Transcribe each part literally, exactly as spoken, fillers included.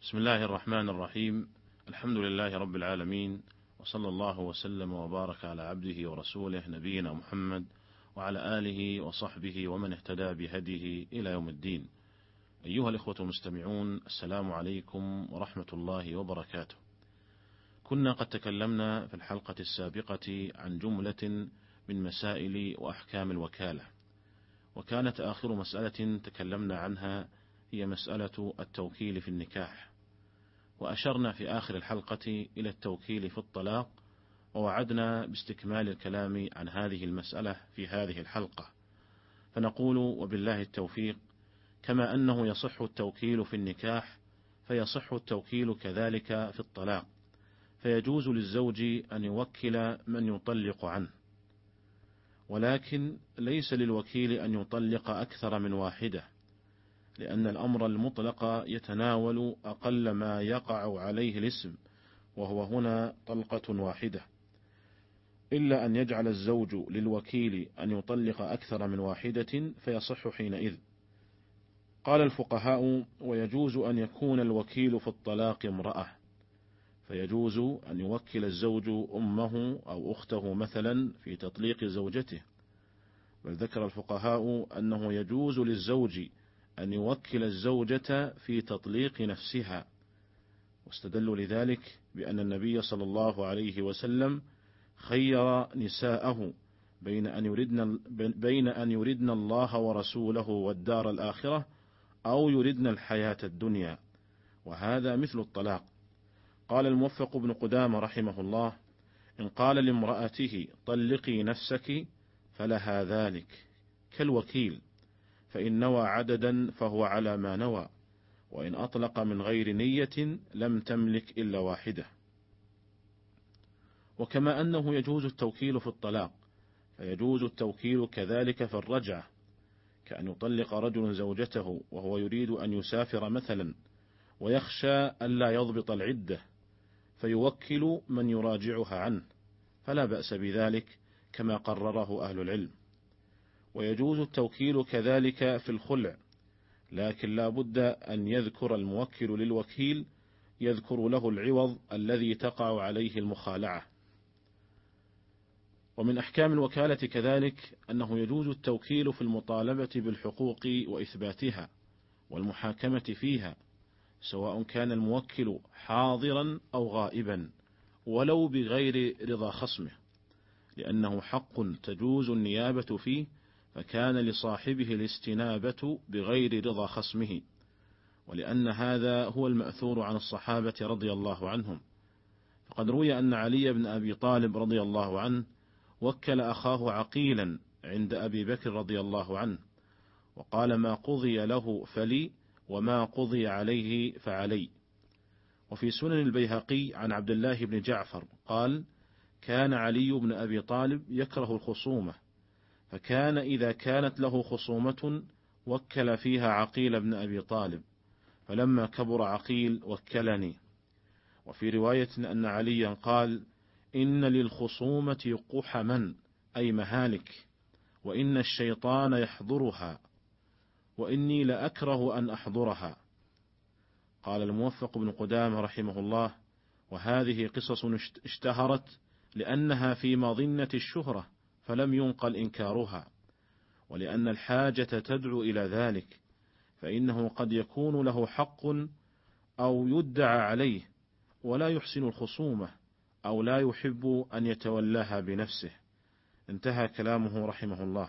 بسم الله الرحمن الرحيم. الحمد لله رب العالمين، وصلى الله وسلم وبارك على عبده ورسوله نبينا محمد وعلى آله وصحبه ومن اهتدى بهديه إلى يوم الدين. أيها الإخوة المستمعون، السلام عليكم ورحمة الله وبركاته. كنا قد تكلمنا في الحلقة السابقة عن جملة من مسائل وأحكام الوكالة، وكانت آخر مسألة تكلمنا عنها هي مسألة التوكيل في النكاح، وأشرنا في آخر الحلقة إلى التوكيل في الطلاق، ووعدنا باستكمال الكلام عن هذه المسألة في هذه الحلقة، فنقول وبالله التوفيق: كما أنه يصح التوكيل في النكاح فيصح التوكيل كذلك في الطلاق، فيجوز للزوج أن يوكل من يطلق عنه، ولكن ليس للوكيل أن يطلق أكثر من واحدة، لأن الأمر المطلق يتناول أقل ما يقع عليه الاسم، وهو هنا طلقة واحدة، إلا أن يجعل الزوج للوكيل أن يطلق أكثر من واحدة فيصح حينئذ. قال الفقهاء: ويجوز أن يكون الوكيل في الطلاق امرأة، فيجوز أن يوكل الزوج أمه أو أخته مثلا في تطليق زوجته، بل ذكر الفقهاء أنه يجوز للزوج أن يوكل الزوجة في تطليق نفسها، واستدلوا لذلك بأن النبي صلى الله عليه وسلم خير نساءه بين أن يردن, بين أن يردن الله ورسوله والدار الآخرة أو يردن الحياة الدنيا، وهذا مثل الطلاق. قال الموفق بن قدامة رحمه الله: إن قال لامرأته طلقي نفسك فلها ذلك كالوكيل، فإن نوى عددا فهو على ما نوى، وإن أطلق من غير نية لم تملك إلا واحدة. وكما أنه يجوز التوكيل في الطلاق فيجوز التوكيل كذلك في الرجعة، كأن يطلق رجل زوجته وهو يريد أن يسافر مثلا ويخشى ألا يضبط العدة، فيوكل من يراجعها عنه، فلا بأس بذلك كما قرره أهل العلم. ويجوز التوكيل كذلك في الخلع، لكن لا بد أن يذكر الموكل للوكيل يذكر له العوض الذي تقع عليه المخالعة. ومن أحكام الوكالة كذلك أنه يجوز التوكيل في المطالبة بالحقوق وإثباتها والمحاكمة فيها، سواء كان الموكل حاضرا أو غائبا ولو بغير رضا خصمه، لأنه حق تجوز النيابة فيه، فكان لصاحبه الاستنابة بغير رضا خصمه، ولأن هذا هو المأثور عن الصحابة رضي الله عنهم. فقد روي أن علي بن أبي طالب رضي الله عنه وكل أخاه عقيلا عند أبي بكر رضي الله عنه، وقال: ما قضي له فلي، وما قضي عليه فعلي. وفي سنن البيهقي عن عبد الله بن جعفر قال: كان علي بن أبي طالب يكره الخصومة، فكان إذا كانت له خصومة وكل فيها عقيل بن أبي طالب، فلما كبر عقيل وكلني. وفي رواية أن عليا قال: إن للخصومة قحما، أي مهالك، وإن الشيطان يحضرها، وإني لأكره أن أحضرها. قال الموفق بن قدامة رحمه الله: وهذه قصص اشتهرت لأنها في مظنة الشهرة، فلم ينقل إنكارها، ولأن الحاجة تدعو إلى ذلك، فإنه قد يكون له حق أو يدعى عليه ولا يحسن الخصومة أو لا يحب أن يتولاها بنفسه. انتهى كلامه رحمه الله.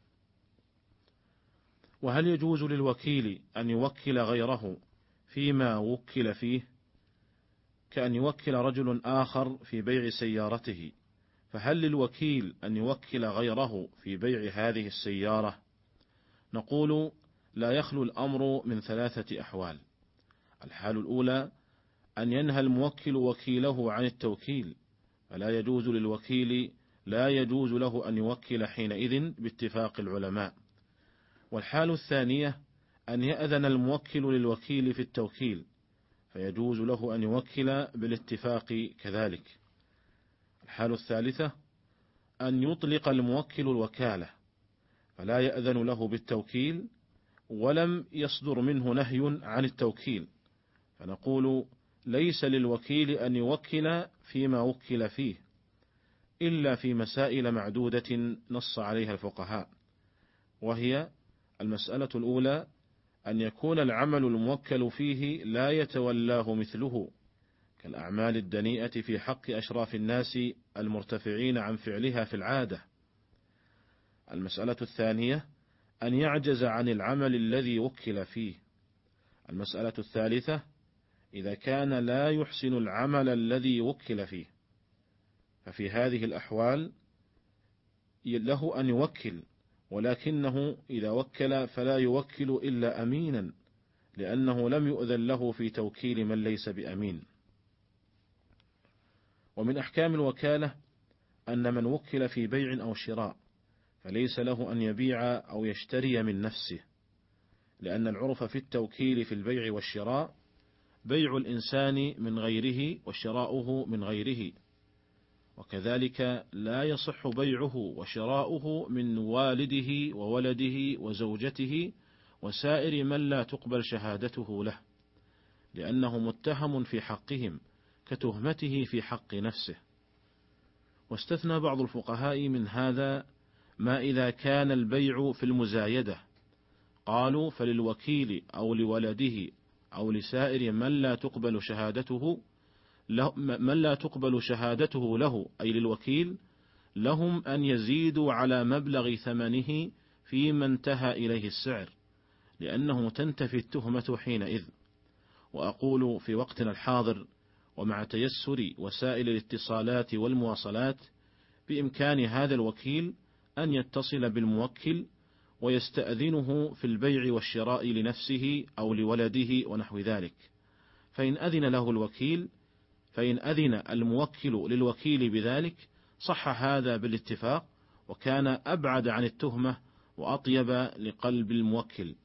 وهل يجوز للوكيل أن يوكل غيره فيما وكل فيه؟ كأن يوكل رجل آخر في بيع سيارته، فهل للوكيل أن يوكل غيره في بيع هذه السيارة؟ نقول: لا يخلو الأمر من ثلاثة أحوال. الحال الأولى أن ينهى الموكل وكيله عن التوكيل، فلا يجوز للوكيل لا يجوز له أن يوكل حينئذ باتفاق العلماء. والحال الثانية أن يأذن الموكل للوكيل في التوكيل، فيجوز له أن يوكل بالاتفاق كذلك. الحال الثالثة أن يطلق الموكل الوكالة، فلا يأذن له بالتوكيل ولم يصدر منه نهي عن التوكيل، فنقول: ليس للوكيل أن يوكل فيما وكل فيه إلا في مسائل معدودة نص عليها الفقهاء، وهي: المسألة الأولى أن يكون العمل الموكل فيه لا يتولاه مثله، كالأعمال الدنيئة في حق أشراف الناس المرتفعين عن فعلها في العادة. المسألة الثانية أن يعجز عن العمل الذي وكل فيه. المسألة الثالثة إذا كان لا يحسن العمل الذي وكل فيه، ففي هذه الأحوال له أن يوكل، ولكنه إذا وكل فلا يوكل إلا أمينا، لأنه لم يؤذن له في توكيل من ليس بأمين. ومن أحكام الوكالة أن من وكل في بيع أو شراء فليس له أن يبيع أو يشتري من نفسه، لأن العرف في التوكيل في البيع والشراء بيع الإنسان من غيره وشراؤه من غيره، وكذلك لا يصح بيعه وشراؤه من والده وولده وزوجته وسائر من لا تقبل شهادته له، لأنه متهم في حقهم كتهمته في حق نفسه. واستثنى بعض الفقهاء من هذا ما إذا كان البيع في المزايدة، قالوا: فللوكيل أو لولده أو لسائر من لا تقبل شهادته له من لا تقبل شهادته له أي للوكيل لهم أن يزيدوا على مبلغ ثمنه فيما انتهى إليه السعر، لأنه تنتفي التهمة حينئذ. وأقول في وقتنا الحاضر ومع تيسر وسائل الاتصالات والمواصلات بإمكان هذا الوكيل أن يتصل بالموكل ويستأذنه في البيع والشراء لنفسه أو لولده ونحو ذلك، فإن أذن له الوكيل فإن أذن الموكل للوكيل بذلك صح هذا بالاتفاق، وكان أبعد عن التهمة وأطيب لقلب الموكل.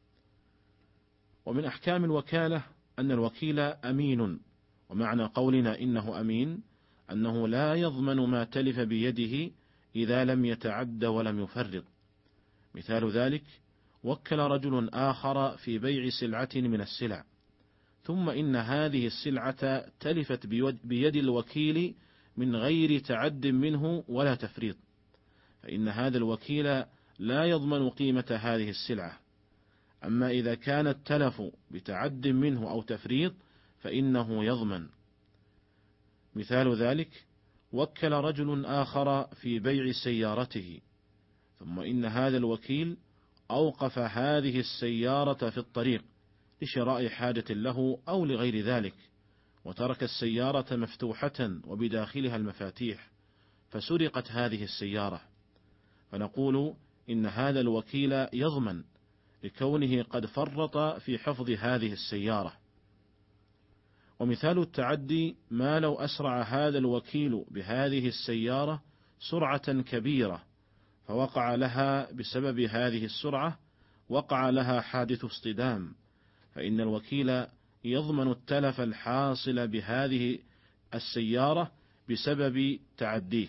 ومن أحكام الوكالة أن الوكيل أمين، ومعنى قولنا إنه أمين أنه لا يضمن ما تلف بيده إذا لم يتعد ولم يفرط. مثال ذلك: وكل رجل آخر في بيع سلعة من السلع، ثم إن هذه السلعة تلفت بيد الوكيل من غير تعد منه ولا تفريط، فإن هذا الوكيل لا يضمن قيمة هذه السلعة. أما إذا كان التلف بتعد منه أو تفريط فإنه يضمن. مثال ذلك: وكل رجل آخر في بيع سيارته، ثم إن هذا الوكيل أوقف هذه السيارة في الطريق لشراء حاجة له أو لغير ذلك، وترك السيارة مفتوحة وبداخلها المفاتيح، فسرقت هذه السيارة، فنقول إن هذا الوكيل يضمن لكونه قد فرط في حفظ هذه السيارة. ومثال التعدي ما لو أسرع هذا الوكيل بهذه السيارة سرعة كبيرة فوقع لها بسبب هذه السرعة وقع لها حادث اصطدام، فإن الوكيل يضمن التلف الحاصل بهذه السيارة بسبب تعديه.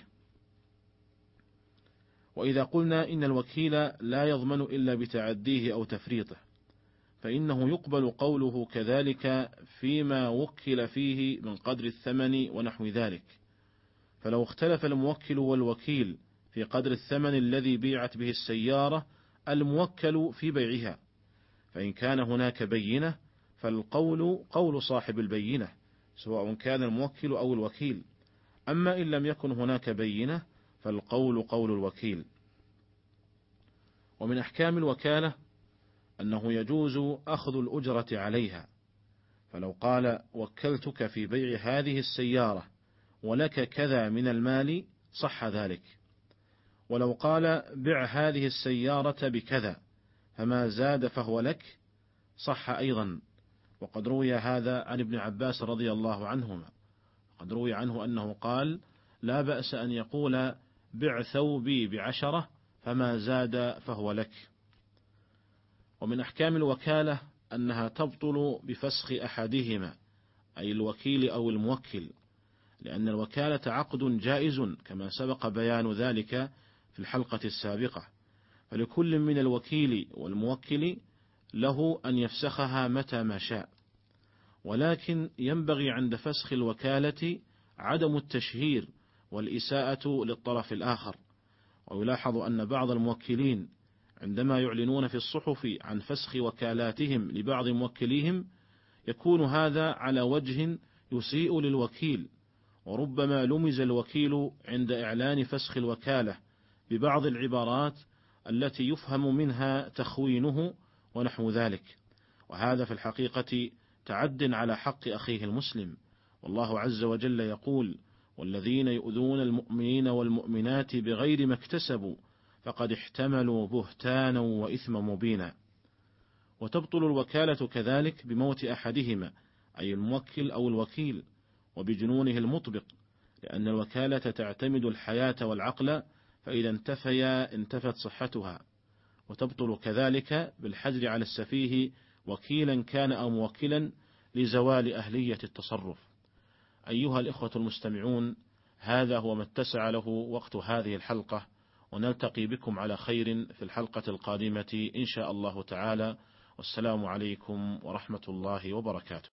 وإذا قلنا إن الوكيل لا يضمن إلا بتعديه أو تفريطه، فإنه يقبل قوله كذلك فيما وكل فيه من قدر الثمن ونحو ذلك. فلو اختلف الموكل والوكيل في قدر الثمن الذي بيعت به السيارة الموكل في بيعها، فإن كان هناك بينة فالقول قول صاحب البينة سواء كان الموكل أو الوكيل، أما إن لم يكن هناك بينة فالقول قول الوكيل. ومن أحكام الوكالة أنه يجوز أخذ الأجرة عليها، فلو قال: وكلتك في بيع هذه السيارة ولك كذا من المال صح ذلك. ولو قال: بع هذه السيارة بكذا فما زاد فهو لك صح أيضا. وقد روي هذا عن ابن عباس رضي الله عنهما، قد روي عنه أنه قال: لا بأس أن يقول بع ثوبي بعشرة فما زاد فهو لك. ومن أحكام الوكالة أنها تبطل بفسخ أحدهما أي الوكيل أو الموكل، لأن الوكالة عقد جائز كما سبق بيان ذلك في الحلقة السابقة، فلكل من الوكيل والموكل له أن يفسخها متى ما شاء. ولكن ينبغي عند فسخ الوكالة عدم التشهير والإساءة للطرف الآخر. ويلاحظ أن بعض الموكلين عندما يعلنون في الصحف عن فسخ وكالاتهم لبعض موكليهم يكون هذا على وجه يسيء للوكيل، وربما لمز الوكيل عند إعلان فسخ الوكالة ببعض العبارات التي يفهم منها تخوينه ونحو ذلك، وهذا في الحقيقة تعد على حق أخيه المسلم. والله عز وجل يقول: والذين يؤذون المؤمنين والمؤمنات بغير ما اكتسبوا فقد احتملوا بهتانا وإثما مبينا. وتبطل الوكالة كذلك بموت أحدهما، أي الموكل أو الوكيل، وبجنونه المطبق، لأن الوكالة تعتمد الحياة والعقل، فإذا انتفيا انتفت صحتها. وتبطل كذلك بالحجر على السفيه وكيلا كان أو موكلا لزوال أهلية التصرف. أيها الإخوة المستمعون، هذا هو ما اتسع له وقت هذه الحلقة، ونلتقي بكم على خير في الحلقة القادمة إن شاء الله تعالى. والسلام عليكم ورحمة الله وبركاته.